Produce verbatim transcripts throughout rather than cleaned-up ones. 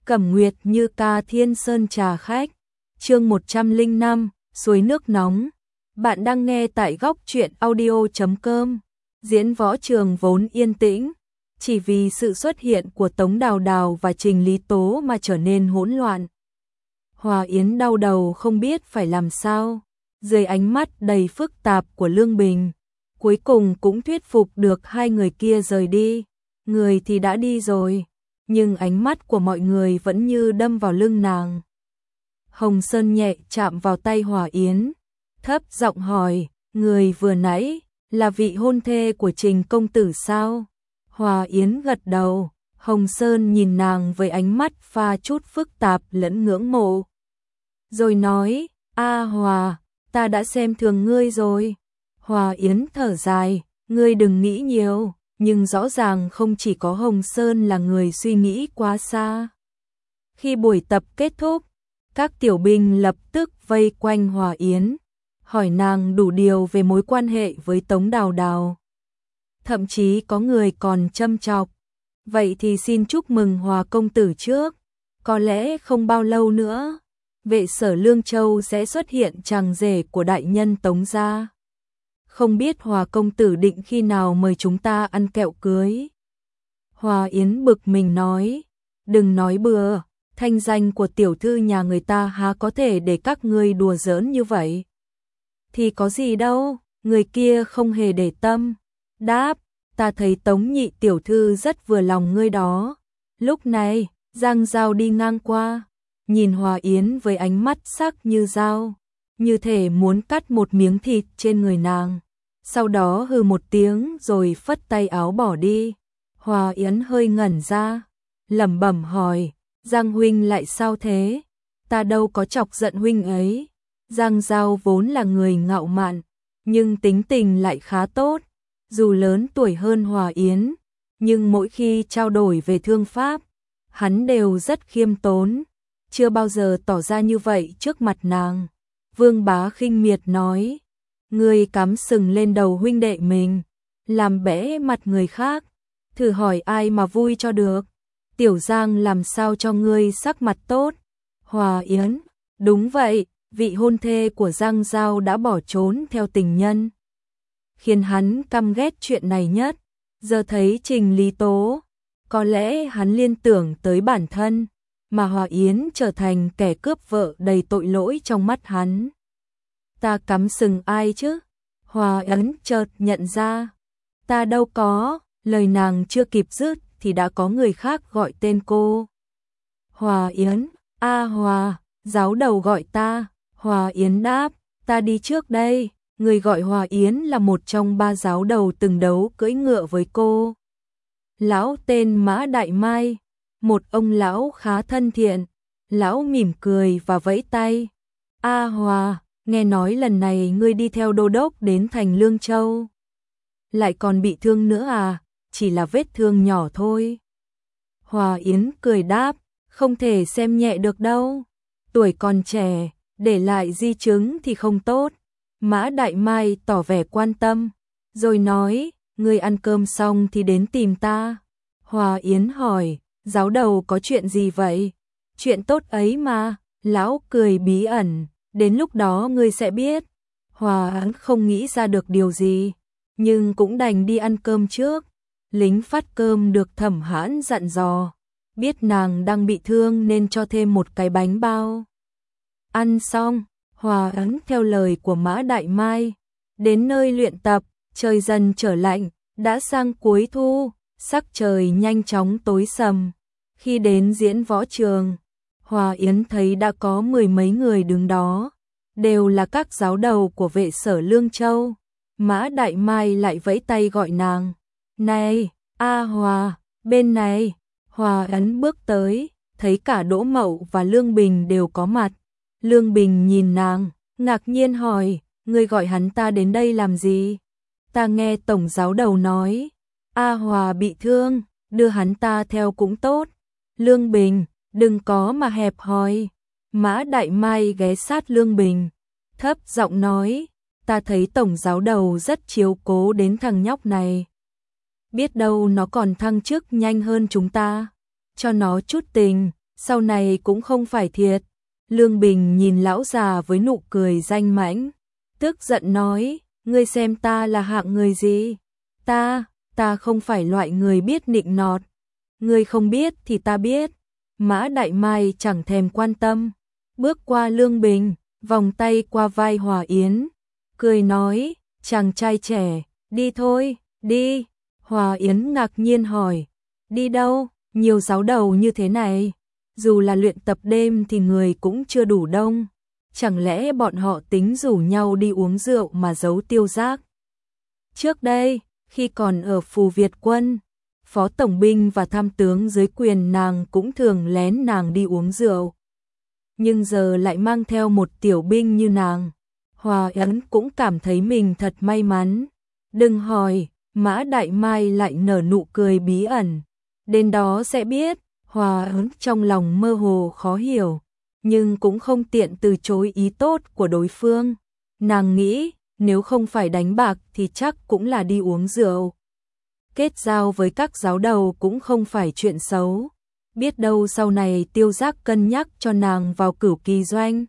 Cẩm Nguyệt Như Ca Thiên Sơn trà khách, chương một trăm lẻ năm, suối nước nóng. Bạn đang nghe tại góc truyện audio chấm com. Diễn võ trường vốn yên tĩnh, chỉ vì sự xuất hiện của Tống Đào Đào và Trình Lý Tố mà trở nên hỗn loạn. Hòa Yến đau đầu không biết phải làm sao, dưới ánh mắt đầy phức tạp của Lương Bình, cuối cùng cũng thuyết phục được hai người kia rời đi. Người thì đã đi rồi, nhưng ánh mắt của mọi người vẫn như đâm vào lưng nàng. Hồng Sơn nhẹ chạm vào tay Hòa Yến, thấp giọng hỏi, người vừa nãy là vị hôn thê của Trình công tử sao? Hòa Yến gật đầu, Hồng Sơn nhìn nàng với ánh mắt pha chút phức tạp lẫn ngưỡng mộ. Rồi nói, A Hòa, ta đã xem thường ngươi rồi. Hòa Yến thở dài, ngươi đừng nghĩ nhiều, nhưng rõ ràng không chỉ có Hồng Sơn là người suy nghĩ quá xa. Khi buổi tập kết thúc, các tiểu binh lập tức vây quanh Hòa Yến, hỏi nàng đủ điều về mối quan hệ với Tống Đào Đào. Thậm chí có người còn châm chọc, vậy thì xin chúc mừng Hòa công tử trước, có lẽ không bao lâu nữa, Vệ Sở Lương Châu sẽ xuất hiện chàng rể của đại nhân Tống gia. Không biết Hòa công tử định khi nào mời chúng ta ăn kẹo cưới. Hòa Yến bực mình nói, đừng nói bừa, thanh danh của tiểu thư nhà người ta há có thể để các ngươi đùa giỡn như vậy. Thì có gì đâu, người kia không hề để tâm. Đáp, ta thấy Tống nhị tiểu thư rất vừa lòng ngươi đó. Lúc này, Giang Giao đi ngang qua, nhìn Hòa Yến với ánh mắt sắc như dao, như thể muốn cắt một miếng thịt trên người nàng. Sau đó hừ một tiếng rồi phất tay áo bỏ đi. Hòa Yến hơi ngẩn ra, lẩm bẩm hỏi, Giang huynh lại sao thế? Ta đâu có chọc giận huynh ấy. Giang Giao vốn là người ngạo mạn, nhưng tính tình lại khá tốt. Dù lớn tuổi hơn Hòa Yến, nhưng mỗi khi trao đổi về thương pháp, hắn đều rất khiêm tốn, chưa bao giờ tỏ ra như vậy trước mặt nàng. Vương Bá khinh miệt nói, ngươi cắm sừng lên đầu huynh đệ mình, làm bẽ mặt người khác, thử hỏi ai mà vui cho được. Tiểu Giang làm sao cho ngươi sắc mặt tốt? Hòa Yến, đúng vậy, vị hôn thê của Giang Giao đã bỏ trốn theo tình nhân. Khiến hắn căm ghét chuyện này nhất, giờ thấy Trình Lý Tố, có lẽ hắn liên tưởng tới bản thân, mà Hòa Yến trở thành kẻ cướp vợ đầy tội lỗi trong mắt hắn. Ta cắm sừng ai chứ? Hòa Yến chợt nhận ra, ta đâu có, lời nàng chưa kịp dứt thì đã có người khác gọi tên cô. Hòa Yến, A Hòa, giáo đầu gọi ta. Hòa Yến đáp, ta đi trước đây. Người gọi Hòa Yến là một trong ba giáo đầu từng đấu cưỡi ngựa với cô. Lão tên Mã Đại Mai, một ông lão khá thân thiện. Lão mỉm cười và vẫy tay. A Hòa, nghe nói lần này ngươi đi theo đô đốc đến thành Lương Châu. Lại còn bị thương nữa à? Chỉ là vết thương nhỏ thôi. Hòa Yến cười đáp, không thể xem nhẹ được đâu. Tuổi còn trẻ, để lại di chứng thì không tốt. Mã Đại Mai tỏ vẻ quan tâm, rồi nói, ngươi ăn cơm xong thì đến tìm ta. Hòa Yến hỏi, giáo đầu có chuyện gì vậy? Chuyện tốt ấy mà. Lão cười bí ẩn, đến lúc đó ngươi sẽ biết. Hòa Yến không nghĩ ra được điều gì, nhưng cũng đành đi ăn cơm trước. Lính phát cơm được Thẩm Hãn dặn dò, biết nàng đang bị thương nên cho thêm một cái bánh bao. Ăn xong, Hòa Yến theo lời của Mã Đại Mai, đến nơi luyện tập, trời dần trở lạnh, đã sang cuối thu, sắc trời nhanh chóng tối sầm. Khi đến diễn võ trường, Hòa Yến thấy đã có mười mấy người đứng đó, đều là các giáo đầu của Vệ Sở Lương Châu. Mã Đại Mai lại vẫy tay gọi nàng, này, A Hòa, bên này. Hòa Yến bước tới, thấy cả Đỗ Mậu và Lương Bình đều có mặt. Lương Bình nhìn nàng, ngạc nhiên hỏi, ngươi gọi hắn ta đến đây làm gì? Ta nghe tổng giáo đầu nói, A Hòa bị thương, đưa hắn ta theo cũng tốt. Lương Bình, đừng có mà hẹp hòi. Mã Đại Mai ghé sát Lương Bình, thấp giọng nói, ta thấy tổng giáo đầu rất chiếu cố đến thằng nhóc này. Biết đâu nó còn thăng chức nhanh hơn chúng ta, cho nó chút tình, sau này cũng không phải thiệt. Lương Bình nhìn lão già với nụ cười danh mãnh, tức giận nói, ngươi xem ta là hạng người gì? Ta, ta không phải loại người biết nịnh nọt. Ngươi không biết thì ta biết. Mã Đại Mai chẳng thèm quan tâm, bước qua Lương Bình, vòng tay qua vai Hòa Yến, cười nói, chàng trai trẻ, đi thôi, đi. Hòa Yến ngạc nhiên hỏi, đi đâu, nhiều giáo đầu như thế này, dù là luyện tập đêm thì người cũng chưa đủ đông, chẳng lẽ bọn họ tính rủ nhau đi uống rượu mà giấu Tiêu Giác? Trước đây, khi còn ở Phù Việt Quân, phó tổng binh và tham tướng dưới quyền nàng cũng thường lén nàng đi uống rượu. Nhưng giờ lại mang theo một tiểu binh như nàng, Hòa Yến cũng cảm thấy mình thật may mắn. Đừng hỏi, Mã Đại Mai lại nở nụ cười bí ẩn. Đến đó sẽ biết. Hòa Yến trong lòng mơ hồ khó hiểu, nhưng cũng không tiện từ chối ý tốt của đối phương. Nàng nghĩ, nếu không phải đánh bạc thì chắc cũng là đi uống rượu. Kết giao với các giáo đầu cũng không phải chuyện xấu. Biết đâu sau này Tiêu Giác cân nhắc cho nàng vào Cửu Kỳ Doanh,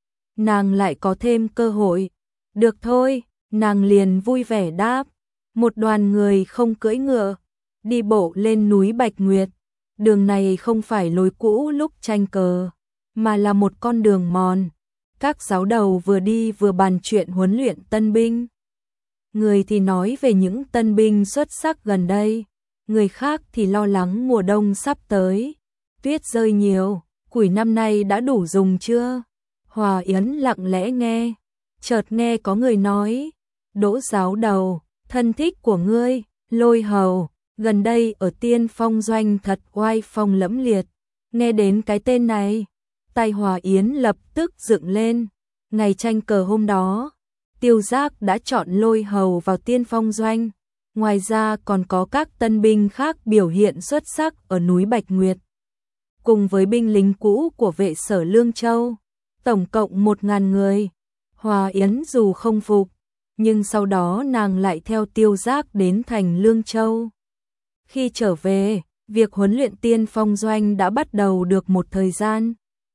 nàng lại có thêm cơ hội. Được thôi, nàng liền vui vẻ đáp. Một đoàn người không cưỡi ngựa, đi bộ lên núi Bạch Nguyệt. Đường này không phải lối cũ lúc tranh cờ, mà là một con đường mòn. Các giáo đầu vừa đi vừa bàn chuyện huấn luyện tân binh. Người thì nói về những tân binh xuất sắc gần đây, người khác thì lo lắng mùa đông sắp tới. Tuyết rơi nhiều, củi năm nay đã đủ dùng chưa? Hòa Yến lặng lẽ nghe, chợt nghe có người nói, Đỗ giáo đầu, thân thích của ngươi, Lôi Hầu, gần đây ở Tiên Phong Doanh thật oai phong lẫm liệt. Nghe đến cái tên này, tay Hòa Yến lập tức dựng lên. Ngày tranh cờ hôm đó, Tiêu Giác đã chọn Lôi Hầu vào Tiên Phong Doanh. Ngoài ra còn có các tân binh khác biểu hiện xuất sắc ở núi Bạch Nguyệt, cùng với binh lính cũ của vệ sở Lương Châu, tổng cộng một ngàn người. Hòa Yến dù không phục, nhưng sau đó nàng lại theo Tiêu Giác đến thành Lương Châu. Khi trở về, việc huấn luyện Tiên Phong Doanh đã bắt đầu được một thời gian.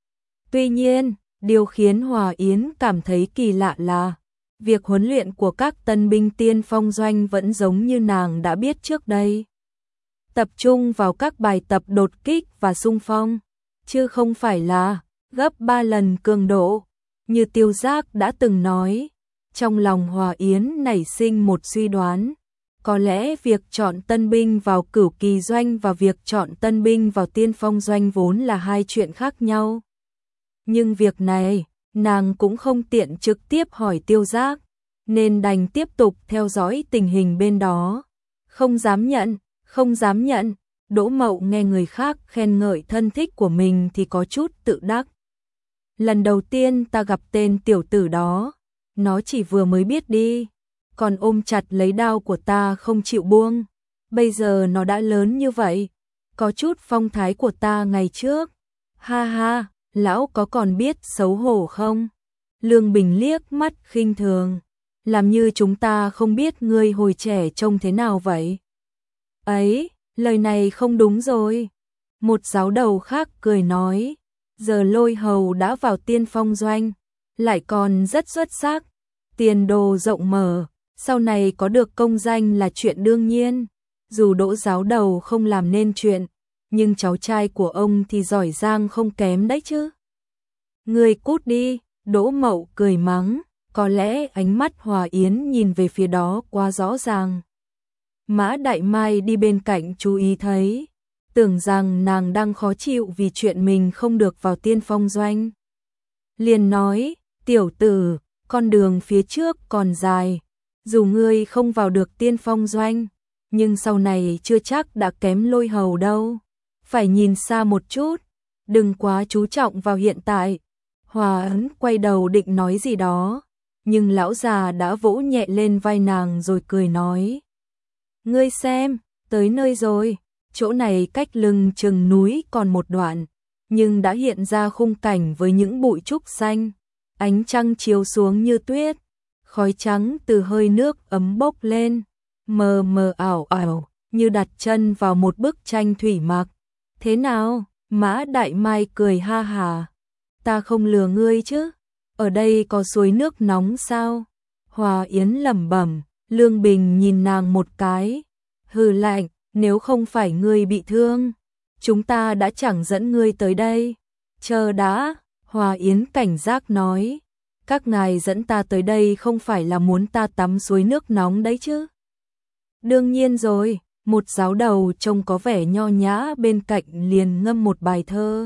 Tuy nhiên, điều khiến Hòa Yến cảm thấy kỳ lạ là việc huấn luyện của các tân binh Tiên Phong Doanh vẫn giống như nàng đã biết trước đây. Tập trung vào các bài tập đột kích và xung phong, chứ không phải là gấp ba lần cường độ, như Tiêu Giác đã từng nói. Trong lòng Hòa Yến nảy sinh một suy đoán, có lẽ việc chọn tân binh vào Cửu Kỳ Doanh và việc chọn tân binh vào Tiên Phong Doanh vốn là hai chuyện khác nhau. Nhưng việc này, nàng cũng không tiện trực tiếp hỏi Tiêu Giác, nên đành tiếp tục theo dõi tình hình bên đó. Không dám nhận, không dám nhận, Đỗ Mậu nghe người khác khen ngợi thân thích của mình thì có chút tự đắc. Lần đầu tiên ta gặp tên tiểu tử đó, nó chỉ vừa mới biết đi, còn ôm chặt lấy đao của ta không chịu buông. Bây giờ nó đã lớn như vậy, có chút phong thái của ta ngày trước. Ha ha, lão có còn biết xấu hổ không? Lương Bình liếc mắt khinh thường, làm như chúng ta không biết ngươi hồi trẻ trông thế nào vậy. Ấy, lời này không đúng rồi. Một giáo đầu khác cười nói, giờ Lôi Hầu đã vào Tiên Phong Doanh, lại còn rất xuất sắc, tiền đồ rộng mở, sau này có được công danh là chuyện đương nhiên. Dù Đỗ giáo đầu không làm nên chuyện, nhưng cháu trai của ông thì giỏi giang không kém đấy chứ. Người cút đi, Đỗ Mậu cười mắng, có lẽ ánh mắt Hòa Yến nhìn về phía đó quá rõ ràng. Mã Đại Mai đi bên cạnh chú ý thấy, tưởng rằng nàng đang khó chịu vì chuyện mình không được vào Tiên Phong Doanh. Liền nói, tiểu tử, con đường phía trước còn dài, dù ngươi không vào được Tiên Phong Doanh, nhưng sau này chưa chắc đã kém Lôi Hầu đâu. Phải nhìn xa một chút, đừng quá chú trọng vào hiện tại. Hòa Yến quay đầu định nói gì đó, nhưng lão già đã vỗ nhẹ lên vai nàng rồi cười nói, ngươi xem, tới nơi rồi. Chỗ này cách lưng chừng núi còn một đoạn, nhưng đã hiện ra khung cảnh với những bụi trúc xanh, ánh trăng chiếu xuống như tuyết, khói trắng từ hơi nước ấm bốc lên, mờ mờ ảo ảo, như đặt chân vào một bức tranh thủy mặc. Thế nào, Mã Đại Mai cười ha hà. Ta không lừa ngươi chứ, ở đây có suối nước nóng sao? Hòa Yến lẩm bẩm. Lương Bình nhìn nàng một cái, hừ lạnh, nếu không phải ngươi bị thương, chúng ta đã chẳng dẫn ngươi tới đây. Chờ đã, Hòa Yến cảnh giác nói, các ngài dẫn ta tới đây không phải là muốn ta tắm suối nước nóng đấy chứ? Đương nhiên rồi, một giáo đầu trông có vẻ nho nhã bên cạnh liền ngâm một bài thơ.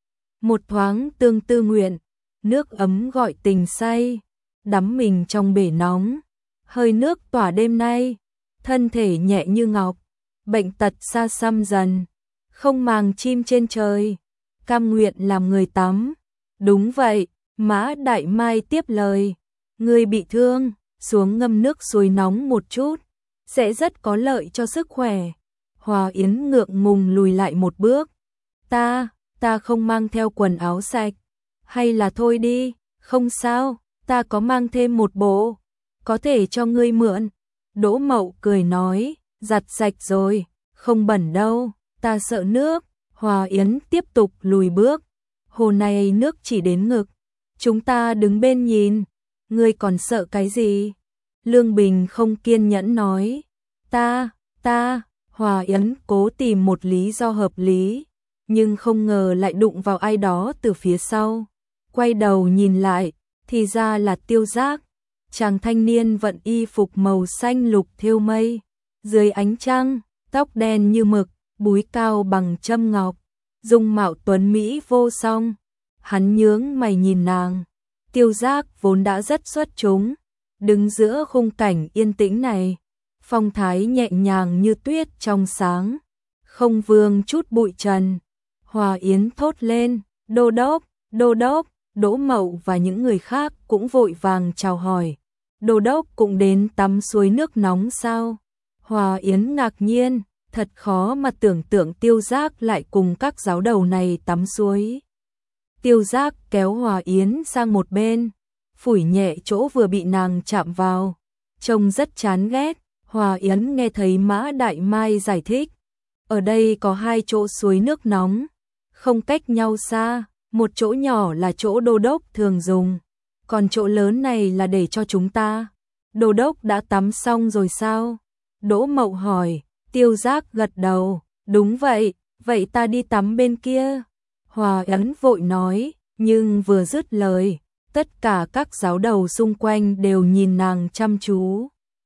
Một thoáng tương tư nguyện, nước ấm gọi tình say, đắm mình trong bể nóng, hơi nước tỏa đêm nay, thân thể nhẹ như ngọc, bệnh tật xa xăm dần, không màng chim trên trời, cam nguyện làm người tắm. Đúng vậy, Mã Đại Mai tiếp lời, người bị thương, xuống ngâm nước suối nóng một chút, sẽ rất có lợi cho sức khỏe. Hòa Yến ngượng ngùng lùi lại một bước, ta, ta không mang theo quần áo sạch, hay là thôi đi, không sao, ta có mang thêm một bộ, có thể cho ngươi mượn. Đỗ Mậu cười nói, giặt sạch rồi, không bẩn đâu, ta sợ nước. Hòa Yến tiếp tục lùi bước, hồ này nước chỉ đến ngực, chúng ta đứng bên nhìn, ngươi còn sợ cái gì? Lương Bình không kiên nhẫn nói, ta, ta, Hòa Yến cố tìm một lý do hợp lý, nhưng không ngờ lại đụng vào ai đó từ phía sau. Quay đầu nhìn lại, thì ra là Tiêu Giác, chàng thanh niên vận y phục màu xanh lục thêu mây, dưới ánh trăng, tóc đen như mực, búi cao bằng châm ngọc, dung mạo tuấn mỹ vô song. Hắn nhướng mày nhìn nàng. Tiêu Giác vốn đã rất xuất chúng, đứng giữa khung cảnh yên tĩnh này, phong thái nhẹ nhàng như tuyết trong sáng, không vương chút bụi trần. Hòa Yến thốt lên, đô đốc, đô đốc. Đỗ Mậu và những người khác cũng vội vàng chào hỏi. Đô đốc cũng đến tắm suối nước nóng sao? Hòa Yến ngạc nhiên, thật khó mà tưởng tượng Tiêu Giác lại cùng các giáo đầu này tắm suối. Tiêu Giác kéo Hòa Yến sang một bên, phủi nhẹ chỗ vừa bị nàng chạm vào, trông rất chán ghét. Hòa Yến nghe thấy Mã Đại Mai giải thích, ở đây có hai chỗ suối nước nóng, không cách nhau xa, một chỗ nhỏ là chỗ đô đốc thường dùng, còn chỗ lớn này là để cho chúng ta. Đô đốc đã tắm xong rồi sao? Đỗ Mậu hỏi. Tiêu Giác gật đầu, đúng vậy, vậy ta đi tắm bên kia. Hòa Yến vội nói, nhưng vừa dứt lời, tất cả các giáo đầu xung quanh đều nhìn nàng chăm chú.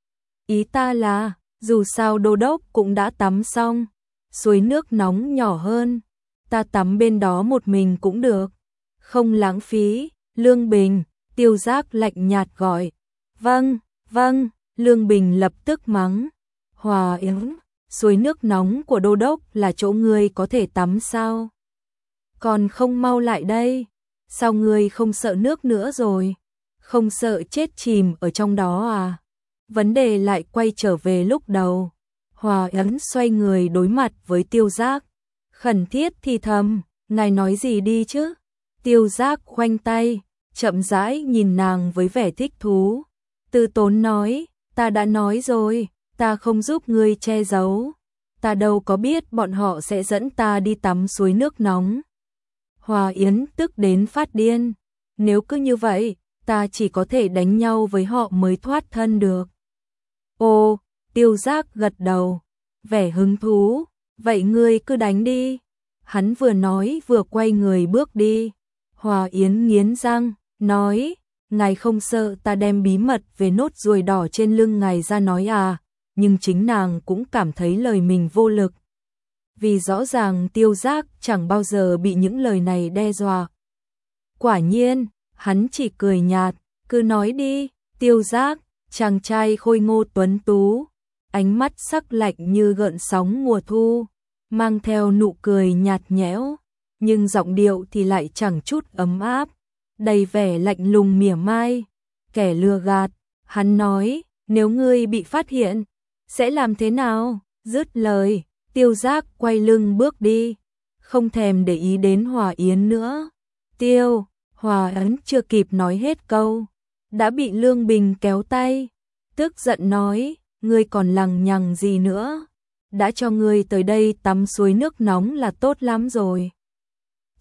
Ý ta là, dù sao đô đốc cũng đã tắm xong, suối nước nóng nhỏ hơn, ta tắm bên đó một mình cũng được, không lãng phí. Lương Bình, Tiêu Giác lạnh nhạt gọi. Vâng, vâng. Lương Bình lập tức mắng. Hòa Yến, suối nước nóng của đô đốc là chỗ ngươi có thể tắm sao? Còn không mau lại đây, sao ngươi không sợ nước nữa rồi? Không sợ chết chìm ở trong đó à? Vấn đề lại quay trở về lúc đầu. Hòa Yến xoay người đối mặt với Tiêu Giác, khẩn thiết thì thầm, ngài nói gì đi chứ? Tiêu Giác khoanh tay, chậm rãi nhìn nàng với vẻ thích thú. Từ tốn nói, ta đã nói rồi, ta không giúp ngươi che giấu. Ta đâu có biết bọn họ sẽ dẫn ta đi tắm suối nước nóng. Hòa Yến tức đến phát điên. Nếu cứ như vậy, ta chỉ có thể đánh nhau với họ mới thoát thân được. Ồ, Tiêu Giác gật đầu, vẻ hứng thú. Vậy ngươi cứ đánh đi. Hắn vừa nói vừa quay người bước đi. Hòa Yến nghiến răng, nói, ngài không sợ ta đem bí mật về nốt ruồi đỏ trên lưng ngài ra nói à? Nhưng chính nàng cũng cảm thấy lời mình vô lực. Vì rõ ràng Tiêu Giác chẳng bao giờ bị những lời này đe dọa. Quả nhiên, hắn chỉ cười nhạt, cứ nói đi. Tiêu Giác, chàng trai khôi ngô tuấn tú, ánh mắt sắc lạnh như gợn sóng mùa thu, mang theo nụ cười nhạt nhẽo, nhưng giọng điệu thì lại chẳng chút ấm áp, đầy vẻ lạnh lùng mỉa mai. Kẻ lừa gạt, hắn nói, nếu ngươi bị phát hiện, sẽ làm thế nào? Dứt lời, Tiêu Giác quay lưng bước đi, không thèm để ý đến Hòa Yến nữa. Tiêu, Hòa Yến chưa kịp nói hết câu, đã bị Lương Bình kéo tay, tức giận nói, ngươi còn lằng nhằng gì nữa? Đã cho ngươi tới đây tắm suối nước nóng là tốt lắm rồi.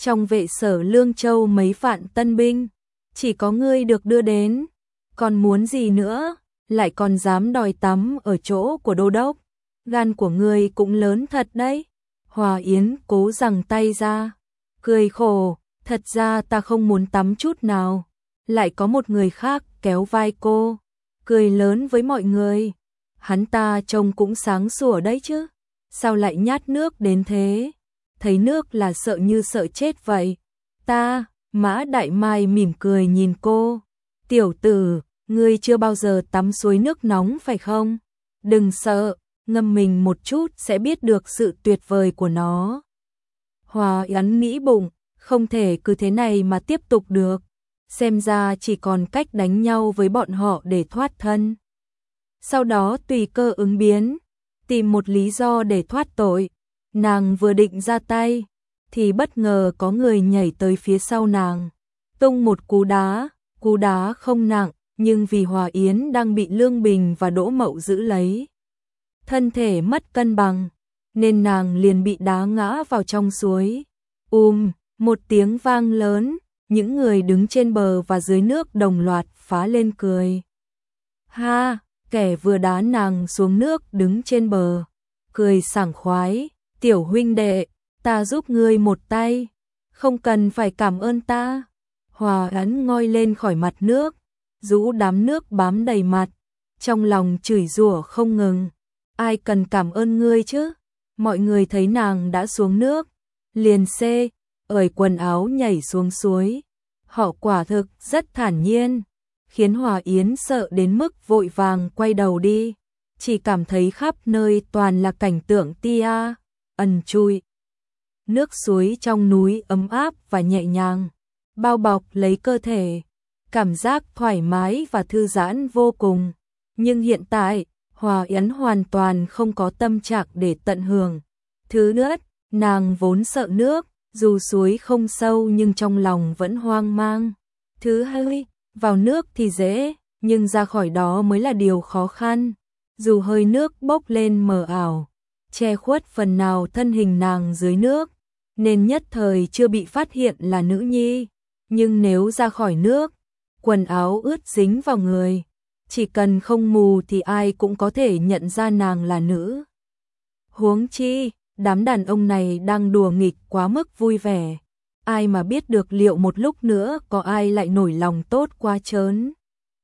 trong vệ sở Lương Châu mấy vạn tân binh, chỉ có ngươi được đưa đến, còn muốn gì nữa, lại còn dám đòi tắm ở chỗ của đô đốc, gan của ngươi cũng lớn thật đấy. Hòa Yến cố giằng tay ra, cười khổ, thật ra ta không muốn tắm chút nào. Lại có một người khác kéo vai cô, cười lớn với mọi người. Hắn ta trông cũng sáng sủa đấy chứ, sao lại nhát nước đến thế? Thấy nước là sợ như sợ chết vậy. Ta, Mã Đại Mai mỉm cười nhìn cô. Tiểu tử, ngươi chưa bao giờ tắm suối nước nóng phải không? Đừng sợ, ngâm mình một chút sẽ biết được sự tuyệt vời của nó. Hòa Yến nghĩ bụng, không thể cứ thế này mà tiếp tục được. Xem ra chỉ còn cách đánh nhau với bọn họ để thoát thân. Sau đó tùy cơ ứng biến, tìm một lý do để thoát tội. Nàng vừa định ra tay, thì bất ngờ có người nhảy tới phía sau nàng, tung một cú đá, cú đá không nặng, nhưng vì Hòa Yến đang bị Lương Bình và Đỗ Mậu giữ lấy, thân thể mất cân bằng, nên nàng liền bị đá ngã vào trong suối. Ùm, một tiếng vang lớn, những người đứng trên bờ và dưới nước đồng loạt phá lên cười. Ha, kẻ vừa đá nàng xuống nước đứng trên bờ, cười sảng khoái, tiểu huynh đệ, ta giúp ngươi một tay, không cần phải cảm ơn ta. Hòa Yến ngoi lên khỏi mặt nước, rũ đám nước bám đầy mặt, trong lòng chửi rủa không ngừng. Ai cần cảm ơn ngươi chứ? Mọi người thấy nàng đã xuống nước, liền xê, ởi quần áo nhảy xuống suối. Họ quả thực rất thản nhiên, khiến Hòa Yến sợ đến mức vội vàng quay đầu đi, chỉ cảm thấy khắp nơi toàn là cảnh tượng tia, ẩn chui. Nước suối trong núi ấm áp và nhẹ nhàng, bao bọc lấy cơ thể, cảm giác thoải mái và thư giãn vô cùng. Nhưng hiện tại, Hòa Yến hoàn toàn không có tâm trạng để tận hưởng. Thứ nữa, nàng vốn sợ nước, dù suối không sâu nhưng trong lòng vẫn hoang mang. Thứ hai, vào nước thì dễ, nhưng ra khỏi đó mới là điều khó khăn. Dù hơi nước bốc lên mờ ảo, che khuất phần nào thân hình nàng dưới nước, nên nhất thời chưa bị phát hiện là nữ nhi. Nhưng nếu ra khỏi nước, quần áo ướt dính vào người, chỉ cần không mù thì ai cũng có thể nhận ra nàng là nữ. Huống chi, đám đàn ông này đang đùa nghịch quá mức vui vẻ. Ai mà biết được liệu một lúc nữa có ai lại nổi lòng tốt quá trớn.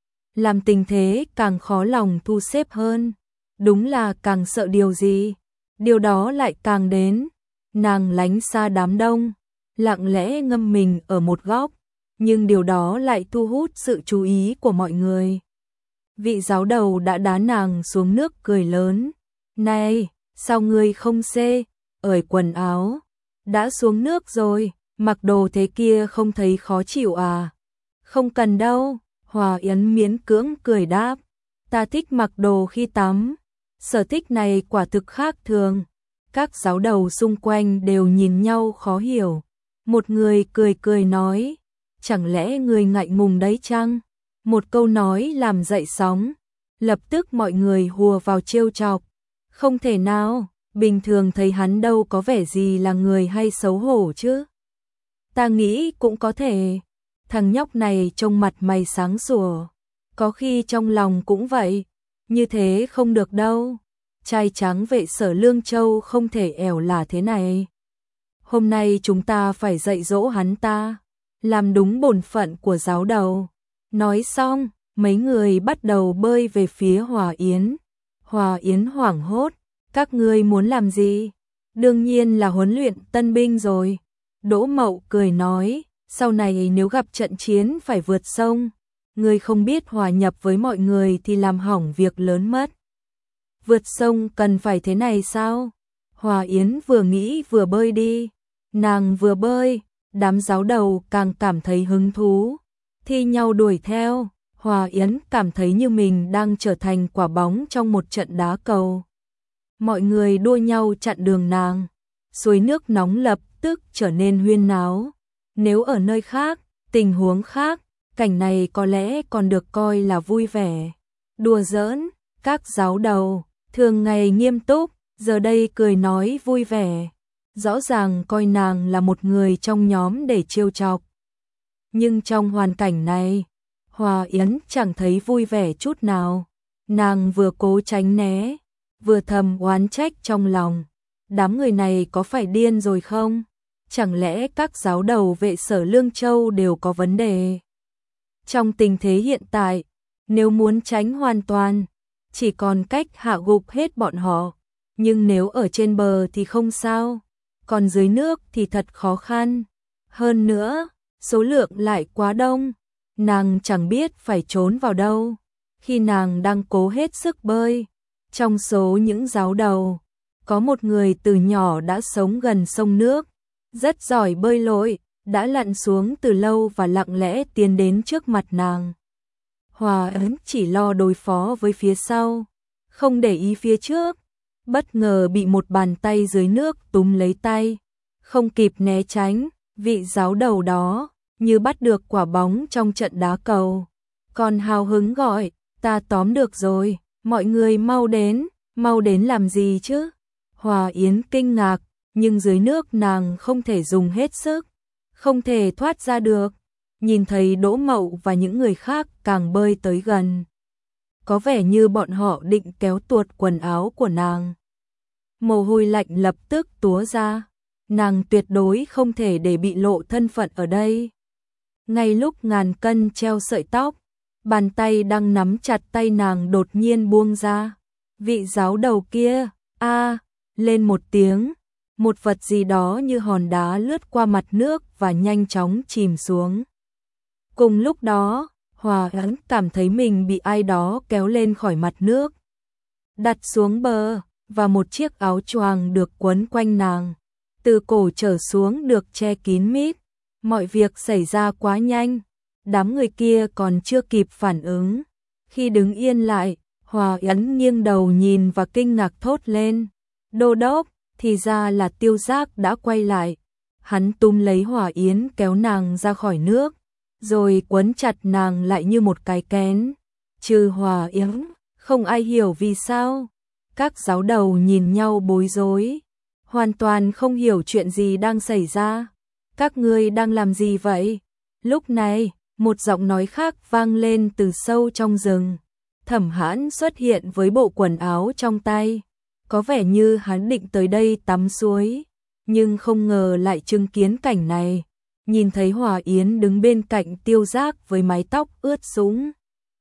Làm tình thế càng khó lòng thu xếp hơn. Đúng là càng sợ điều gì, điều đó lại càng đến. Nàng lánh xa đám đông, lặng lẽ ngâm mình ở một góc, nhưng điều đó lại thu hút sự chú ý của mọi người. Vị giáo đầu đã đá nàng xuống nước cười lớn. Này, sao ngươi không xê, ởi quần áo, đã xuống nước rồi, mặc đồ thế kia không thấy khó chịu à? Không cần đâu, Hòa Yến miễn cưỡng cười đáp, ta thích mặc đồ khi tắm, sở thích này quả thực khác thường. Các giáo đầu xung quanh đều nhìn nhau khó hiểu. Một người cười cười nói, chẳng lẽ người ngại ngùng đấy chăng? Một câu nói làm dậy sóng, lập tức mọi người hùa vào trêu chọc. Không thể nào, bình thường thấy hắn đâu có vẻ gì là người hay xấu hổ chứ. Ta nghĩ cũng có thể, thằng nhóc này trông mặt mày sáng sủa, có khi trong lòng cũng vậy, như thế không được đâu. Trai trắng vệ sở Lương Châu không thể ẻo lả thế này. Hôm nay chúng ta phải dạy dỗ hắn ta, làm đúng bổn phận của giáo đầu. Nói xong, mấy người bắt đầu bơi về phía Hòa Yến. Hòa Yến hoảng hốt, các ngươi muốn làm gì? Đương nhiên là huấn luyện tân binh rồi. Đỗ Mậu cười nói, sau này nếu gặp trận chiến phải vượt sông, ngươi không biết hòa nhập với mọi người thì làm hỏng việc lớn mất. Vượt sông cần phải thế này sao? Hòa Yến vừa nghĩ vừa bơi đi. Nàng vừa bơi, đám giáo đầu càng cảm thấy hứng thú, thi nhau đuổi theo. Hòa Yến cảm thấy như mình đang trở thành quả bóng trong một trận đá cầu. Mọi người đua nhau chặn đường nàng. Suối nước nóng lập tức trở nên huyên náo. Nếu ở nơi khác, tình huống khác, cảnh này có lẽ còn được coi là vui vẻ, đùa giỡn. Các giáo đầu thường ngày nghiêm túc, giờ đây cười nói vui vẻ. rõ ràng coi nàng là một người trong nhóm để trêu chọc. Nhưng trong hoàn cảnh này, Hòa Yến chẳng thấy vui vẻ chút nào. Nàng vừa cố tránh né, vừa thầm oán trách trong lòng. Đám người này có phải điên rồi không? Chẳng lẽ các giáo đầu vệ sở Lương Châu đều có vấn đề? Trong tình thế hiện tại, nếu muốn tránh hoàn toàn, chỉ còn cách hạ gục hết bọn họ. Nhưng nếu ở trên bờ thì không sao, còn dưới nước thì thật khó khăn. Hơn nữa, số lượng lại quá đông, nàng chẳng biết phải trốn vào đâu. Khi nàng đang cố hết sức bơi, trong số những giáo đầu, có một người từ nhỏ đã sống gần sông nước, rất giỏi bơi lội, đã lặn xuống từ lâu và lặng lẽ tiến đến trước mặt nàng. Hòa Yến chỉ lo đối phó với phía sau, không để ý phía trước, bất ngờ bị một bàn tay dưới nước túm lấy tay, không kịp né tránh, vị giáo đầu đó như bắt được quả bóng trong trận đá cầu, còn hào hứng gọi, ta tóm được rồi, mọi người mau đến, mau đến làm gì chứ? Hòa Yến kinh ngạc, nhưng dưới nước nàng không thể dùng hết sức, không thể thoát ra được. Nhìn thấy Đỗ Mậu và những người khác càng bơi tới gần, có vẻ như bọn họ định kéo tuột quần áo của nàng. Mồ hôi lạnh lập tức túa ra, nàng tuyệt đối không thể để bị lộ thân phận ở đây. Ngay lúc ngàn cân treo sợi tóc, bàn tay đang nắm chặt tay nàng đột nhiên buông ra. Vị giáo đầu kia, a, lên một tiếng, một vật gì đó như hòn đá lướt qua mặt nước và nhanh chóng chìm xuống. Cùng lúc đó, Hòa Yến cảm thấy mình bị ai đó kéo lên khỏi mặt nước, đặt xuống bờ, và một chiếc áo choàng được quấn quanh nàng, từ cổ trở xuống được che kín mít. Mọi việc xảy ra quá nhanh, đám người kia còn chưa kịp phản ứng. Khi đứng yên lại, Hòa Yến nghiêng đầu nhìn và kinh ngạc thốt lên. Đô đốc, thì ra là Tiêu Giác đã quay lại. Hắn túm lấy Hòa Yến kéo nàng ra khỏi nước, rồi quấn chặt nàng lại như một cái kén. Trừ Hòa Yến, không ai hiểu vì sao. Các giáo đầu nhìn nhau bối rối, hoàn toàn không hiểu chuyện gì đang xảy ra. Các ngươi đang làm gì vậy? Lúc này, một giọng nói khác vang lên từ sâu trong rừng. Thẩm Hãn xuất hiện với bộ quần áo trong tay. Có vẻ như hắn định tới đây tắm suối, nhưng không ngờ lại chứng kiến cảnh này. Nhìn thấy Hòa Yến đứng bên cạnh Tiêu Giác với mái tóc ướt sũng,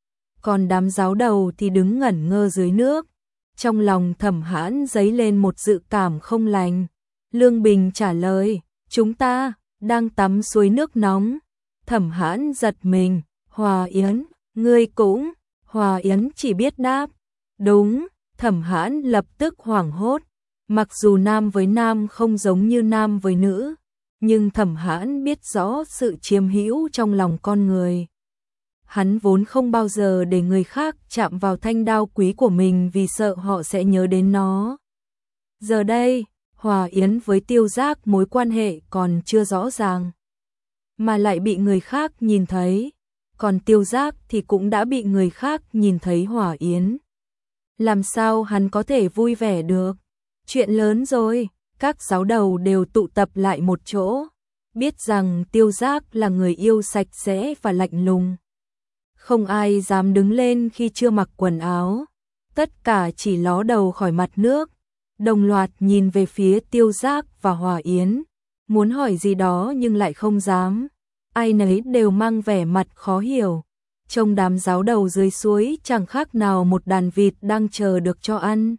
còn đám giáo đầu thì đứng ngẩn ngơ dưới nước. Trong lòng Thẩm Hãn dấy lên một dự cảm không lành. Lương Bình trả lời, chúng ta đang tắm suối nước nóng. Thẩm Hãn giật mình, Hòa Yến, ngươi cũng? Hòa Yến chỉ biết đáp, đúng. Thẩm Hãn lập tức hoảng hốt. Mặc dù nam với nam không giống như nam với nữ, nhưng Thẩm Hãn biết rõ sự chiếm hữu trong lòng con người. Hắn vốn không bao giờ để người khác chạm vào thanh đao quý của mình vì sợ họ sẽ nhớ đến nó. Giờ đây, Hòa Yến với Tiêu Giác mối quan hệ còn chưa rõ ràng, mà lại bị người khác nhìn thấy, còn Tiêu Giác thì cũng đã bị người khác nhìn thấy Hòa Yến. Làm sao hắn có thể vui vẻ được? Chuyện lớn rồi, các giáo đầu đều tụ tập lại một chỗ, biết rằng Tiêu Giác là người yêu sạch sẽ và lạnh lùng. Không ai dám đứng lên khi chưa mặc quần áo, tất cả chỉ ló đầu khỏi mặt nước, đồng loạt nhìn về phía Tiêu Giác và Hòa Yến, muốn hỏi gì đó nhưng lại không dám. Ai nấy đều mang vẻ mặt khó hiểu. Trông đám giáo đầu dưới suối chẳng khác nào một đàn vịt đang chờ được cho ăn.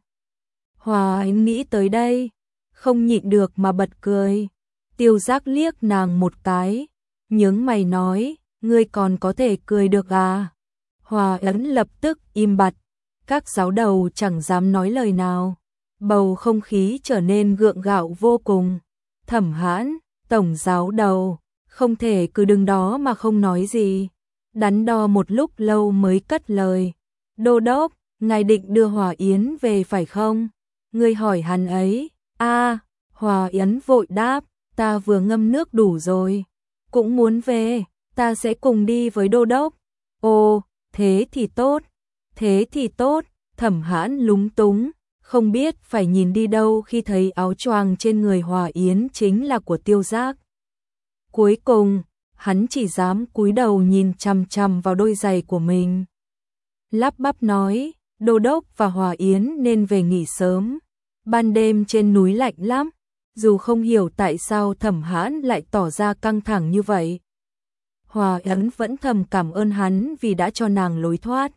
Hòa Yến nghĩ tới đây, không nhịn được mà bật cười. Tiêu Giác liếc nàng một cái, nhướng mày nói, ngươi còn có thể cười được à? Hòa Yến lập tức im bặt, các giáo đầu chẳng dám nói lời nào. Bầu không khí trở nên gượng gạo vô cùng. Thẩm Hãn, tổng giáo đầu, không thể cứ đứng đó mà không nói gì. Đắn đo một lúc lâu mới cất lời. Đô đốc, ngài định đưa Hòa Yến về phải không? Ngươi hỏi hắn ấy. A, Hòa Yến vội đáp, ta vừa ngâm nước đủ rồi, cũng muốn về, ta sẽ cùng đi với đô đốc. Ồ, thế thì tốt, thế thì tốt. Thẩm Hãn lúng túng, không biết phải nhìn đi đâu khi thấy áo choàng trên người Hòa Yến chính là của Tiêu Giác. Cuối cùng, hắn chỉ dám cúi đầu nhìn chằm chằm vào đôi giày của mình. Lắp bắp nói, Đô đốc và Hòa Yến nên về nghỉ sớm. Ban đêm trên núi lạnh lắm, dù không hiểu tại sao Thẩm Hãn lại tỏ ra căng thẳng như vậy. Hòa Yến vẫn thầm cảm ơn hắn vì đã cho nàng lối thoát.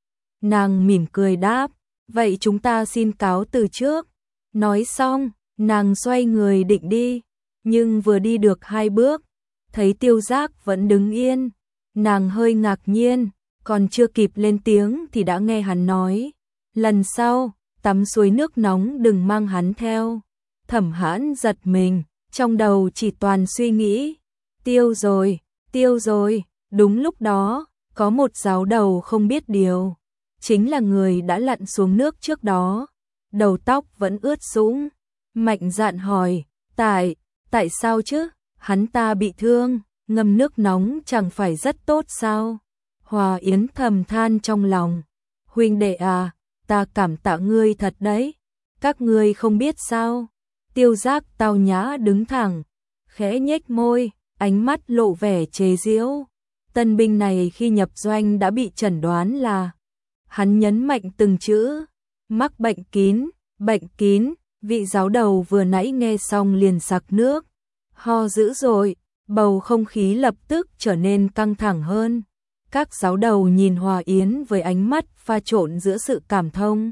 Nàng mỉm cười đáp, vậy chúng ta xin cáo từ trước. Nói xong, nàng xoay người định đi, nhưng vừa đi được hai bước, thấy Tiêu Giác vẫn đứng yên. Nàng hơi ngạc nhiên, còn chưa kịp lên tiếng thì đã nghe hắn nói, lần sau, tắm suối nước nóng đừng mang hắn theo. Thẩm Hãn giật mình, trong đầu chỉ toàn suy nghĩ, tiêu rồi, tiêu rồi. Đúng lúc đó, có một giáo đầu không biết điều, chính là người đã lặn xuống nước trước đó, đầu tóc vẫn ướt sũng, mạnh dạn hỏi, tại, tại sao chứ, hắn ta bị thương, ngâm nước nóng chẳng phải rất tốt sao? Hòa Yến thầm than trong lòng, huynh đệ à, ta cảm tạ ngươi thật đấy, các ngươi không biết sao? Tiêu Giác tao nhã đứng thẳng, khẽ nhếch môi, ánh mắt lộ vẻ chế giễu. Tân binh này khi nhập doanh đã bị chẩn đoán là, hắn nhấn mạnh từng chữ, mắc bệnh kín, bệnh kín. Vị giáo đầu vừa nãy nghe xong liền sặc nước, ho dữ dội, bầu không khí lập tức trở nên căng thẳng hơn. Các giáo đầu nhìn Hòa Yến với ánh mắt pha trộn giữa sự cảm thông,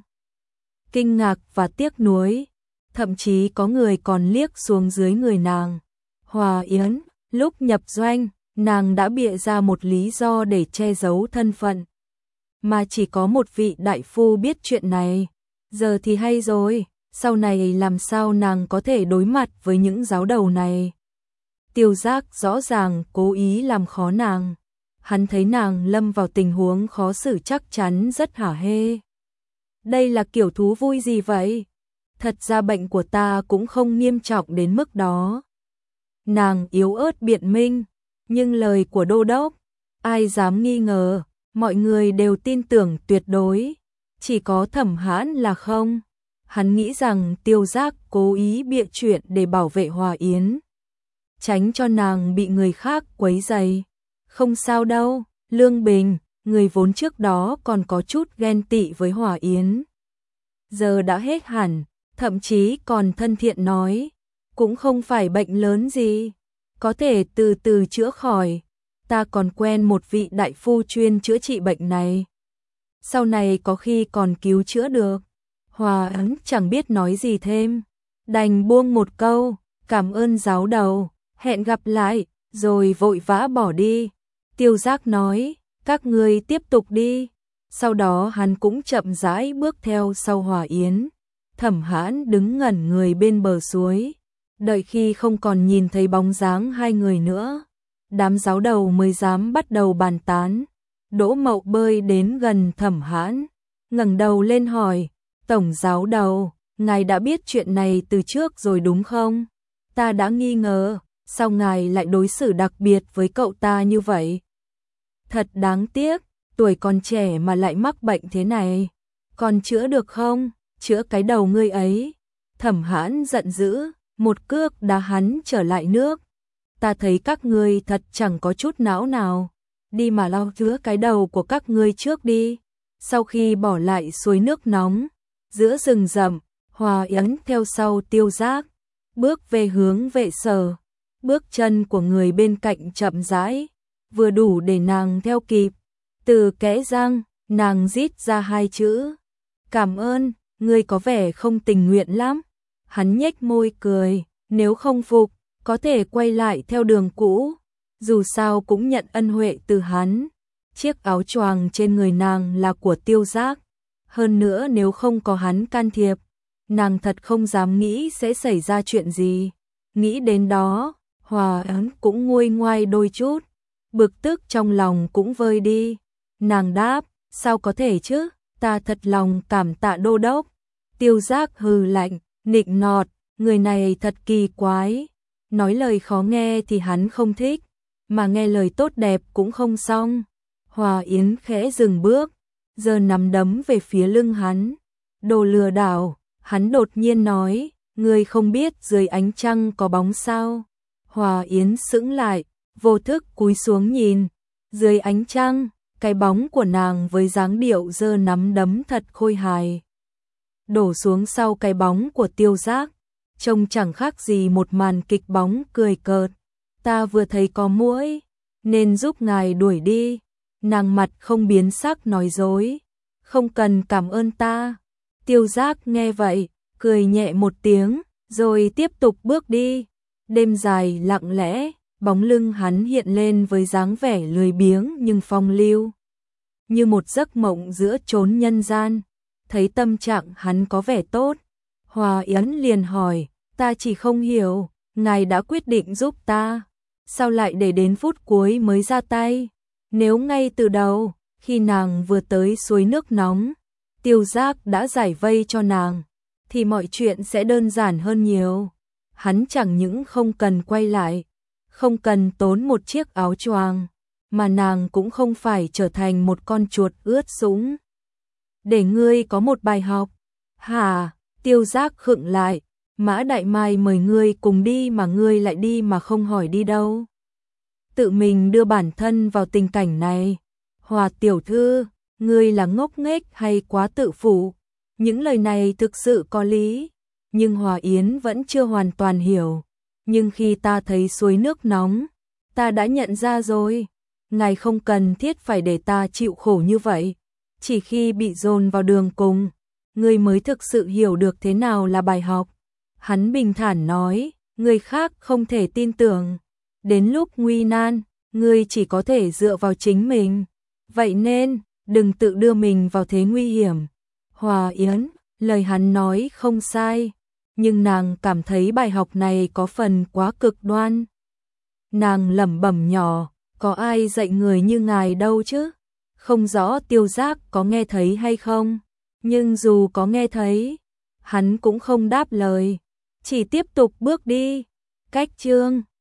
kinh ngạc và tiếc nuối, thậm chí có người còn liếc xuống dưới người nàng. Hòa Yến, lúc nhập doanh, nàng đã bịa ra một lý do để che giấu thân phận, mà chỉ có một vị đại phu biết chuyện này. Giờ thì hay rồi, sau này làm sao nàng có thể đối mặt với những giáo đầu này? Tiêu Giác rõ ràng cố ý làm khó nàng. Hắn thấy nàng lâm vào tình huống khó xử chắc chắn rất hả hê. Đây là kiểu thú vui gì vậy? Thật ra bệnh của ta cũng không nghiêm trọng đến mức đó. Nàng yếu ớt biện minh, nhưng lời của đô đốc, ai dám nghi ngờ, mọi người đều tin tưởng tuyệt đối. Chỉ có Thẩm Hãn là không. Hắn nghĩ rằng Tiêu Giác cố ý bịa chuyện để bảo vệ Hòa Yến, tránh cho nàng bị người khác quấy rầy. Không sao đâu, Lương Bình, người vốn trước đó còn có chút ghen tị với Hòa Yến, giờ đã hết hẳn, thậm chí còn thân thiện nói, cũng không phải bệnh lớn gì, có thể từ từ chữa khỏi. Ta còn quen một vị đại phu chuyên chữa trị bệnh này, sau này có khi còn cứu chữa được. Hòa Yến chẳng biết nói gì thêm, đành buông một câu, cảm ơn giáo đầu, hẹn gặp lại, rồi vội vã bỏ đi. Tiêu Giác nói, các ngươi tiếp tục đi. Sau đó hắn cũng chậm rãi bước theo sau Hòa Yến. Thẩm Hãn đứng ngẩn người bên bờ suối, đợi khi không còn nhìn thấy bóng dáng hai người nữa, đám giáo đầu mới dám bắt đầu bàn tán. Đỗ Mậu bơi đến gần Thẩm Hãn, ngẩng đầu lên hỏi, tổng giáo đầu, ngài đã biết chuyện này từ trước rồi đúng không? Ta đã nghi ngờ, sao ngài lại đối xử đặc biệt với cậu ta như vậy? Thật đáng tiếc, tuổi còn trẻ mà lại mắc bệnh thế này. Còn chữa được không? Chữa cái đầu ngươi ấy. Thẩm Hãn giận dữ, một cước đá hắn trở lại nước. Ta thấy các ngươi thật chẳng có chút não nào. Đi mà lau chữa cái đầu của các ngươi trước đi. Sau khi bỏ lại suối nước nóng, giữa rừng rậm, Hòa Yến theo sau Tiêu Giác, bước về hướng vệ sở. Bước chân của người bên cạnh chậm rãi, vừa đủ để nàng theo kịp. Từ kẽ răng, nàng rít ra hai chữ, cảm ơn. Ngươi có vẻ không tình nguyện lắm. Hắn nhếch môi cười, nếu không phục, có thể quay lại theo đường cũ. Dù sao cũng nhận ân huệ từ hắn. Chiếc áo choàng trên người nàng là của Tiêu Giác. Hơn nữa nếu không có hắn can thiệp, nàng thật không dám nghĩ sẽ xảy ra chuyện gì. Nghĩ đến đó, Hòa Yến cũng nguôi ngoai đôi chút, bực tức trong lòng cũng vơi đi. Nàng đáp, sao có thể chứ, ta thật lòng cảm tạ đô đốc. Tiêu Giác hừ lạnh, nịnh nọt, người này thật kỳ quái. Nói lời khó nghe thì hắn không thích, mà nghe lời tốt đẹp cũng không xong. Hòa Yến khẽ dừng bước, giơ nắm đấm về phía lưng hắn. Đồ lừa đảo, Hắn đột nhiên nói, ngươi không biết dưới ánh trăng có bóng sao? Hòa Yến sững lại, vô thức cúi xuống nhìn, dưới ánh trăng, cái bóng của nàng với dáng điệu giơ nắm đấm thật khôi hài. Đổ xuống sau cái bóng của Tiêu Giác, trông chẳng khác gì một màn kịch bóng cười cợt. Ta vừa thấy có muỗi, nên giúp ngài đuổi đi. Nàng mặt không biến sắc nói dối, không cần cảm ơn ta. Tiêu Giác nghe vậy, cười nhẹ một tiếng, rồi tiếp tục bước đi. Đêm dài lặng lẽ, bóng lưng hắn hiện lên với dáng vẻ lười biếng nhưng phong lưu, như một giấc mộng giữa chốn nhân gian. Thấy tâm trạng hắn có vẻ tốt, Hòa Yến liền hỏi, ta chỉ không hiểu, ngài đã quyết định giúp ta, sao lại để đến phút cuối mới ra tay? Nếu ngay từ đầu, khi nàng vừa tới suối nước nóng, Tiêu Giác đã giải vây cho nàng, thì mọi chuyện sẽ đơn giản hơn nhiều. Hắn chẳng những không cần quay lại, không cần tốn một chiếc áo choàng, mà nàng cũng không phải trở thành một con chuột ướt sũng. Để ngươi có một bài học. Hả? Tiêu Giác khựng lại, Mã Đại Mai mời ngươi cùng đi mà ngươi lại đi mà không hỏi đi đâu. Tự mình đưa bản thân vào tình cảnh này. Hòa tiểu thư, ngươi là ngốc nghếch hay quá tự phụ? Những lời này thực sự có lý, nhưng Hòa Yến vẫn chưa hoàn toàn hiểu. Nhưng khi ta thấy suối nước nóng, ta đã nhận ra rồi. Ngài không cần thiết phải để ta chịu khổ như vậy. Chỉ khi bị dồn vào đường cùng, ngươi mới thực sự hiểu được thế nào là bài học. Hắn bình thản nói, người khác không thể tin tưởng. Đến lúc nguy nan, ngươi chỉ có thể dựa vào chính mình. Vậy nên, đừng tự đưa mình vào thế nguy hiểm. Hòa Yến, lời hắn nói không sai, nhưng nàng cảm thấy bài học này có phần quá cực đoan. Nàng lẩm bẩm nhỏ, có ai dạy người như ngài đâu chứ? Không rõ Tiêu Giác có nghe thấy hay không, nhưng dù có nghe thấy, hắn cũng không đáp lời, chỉ tiếp tục bước đi. Cách chương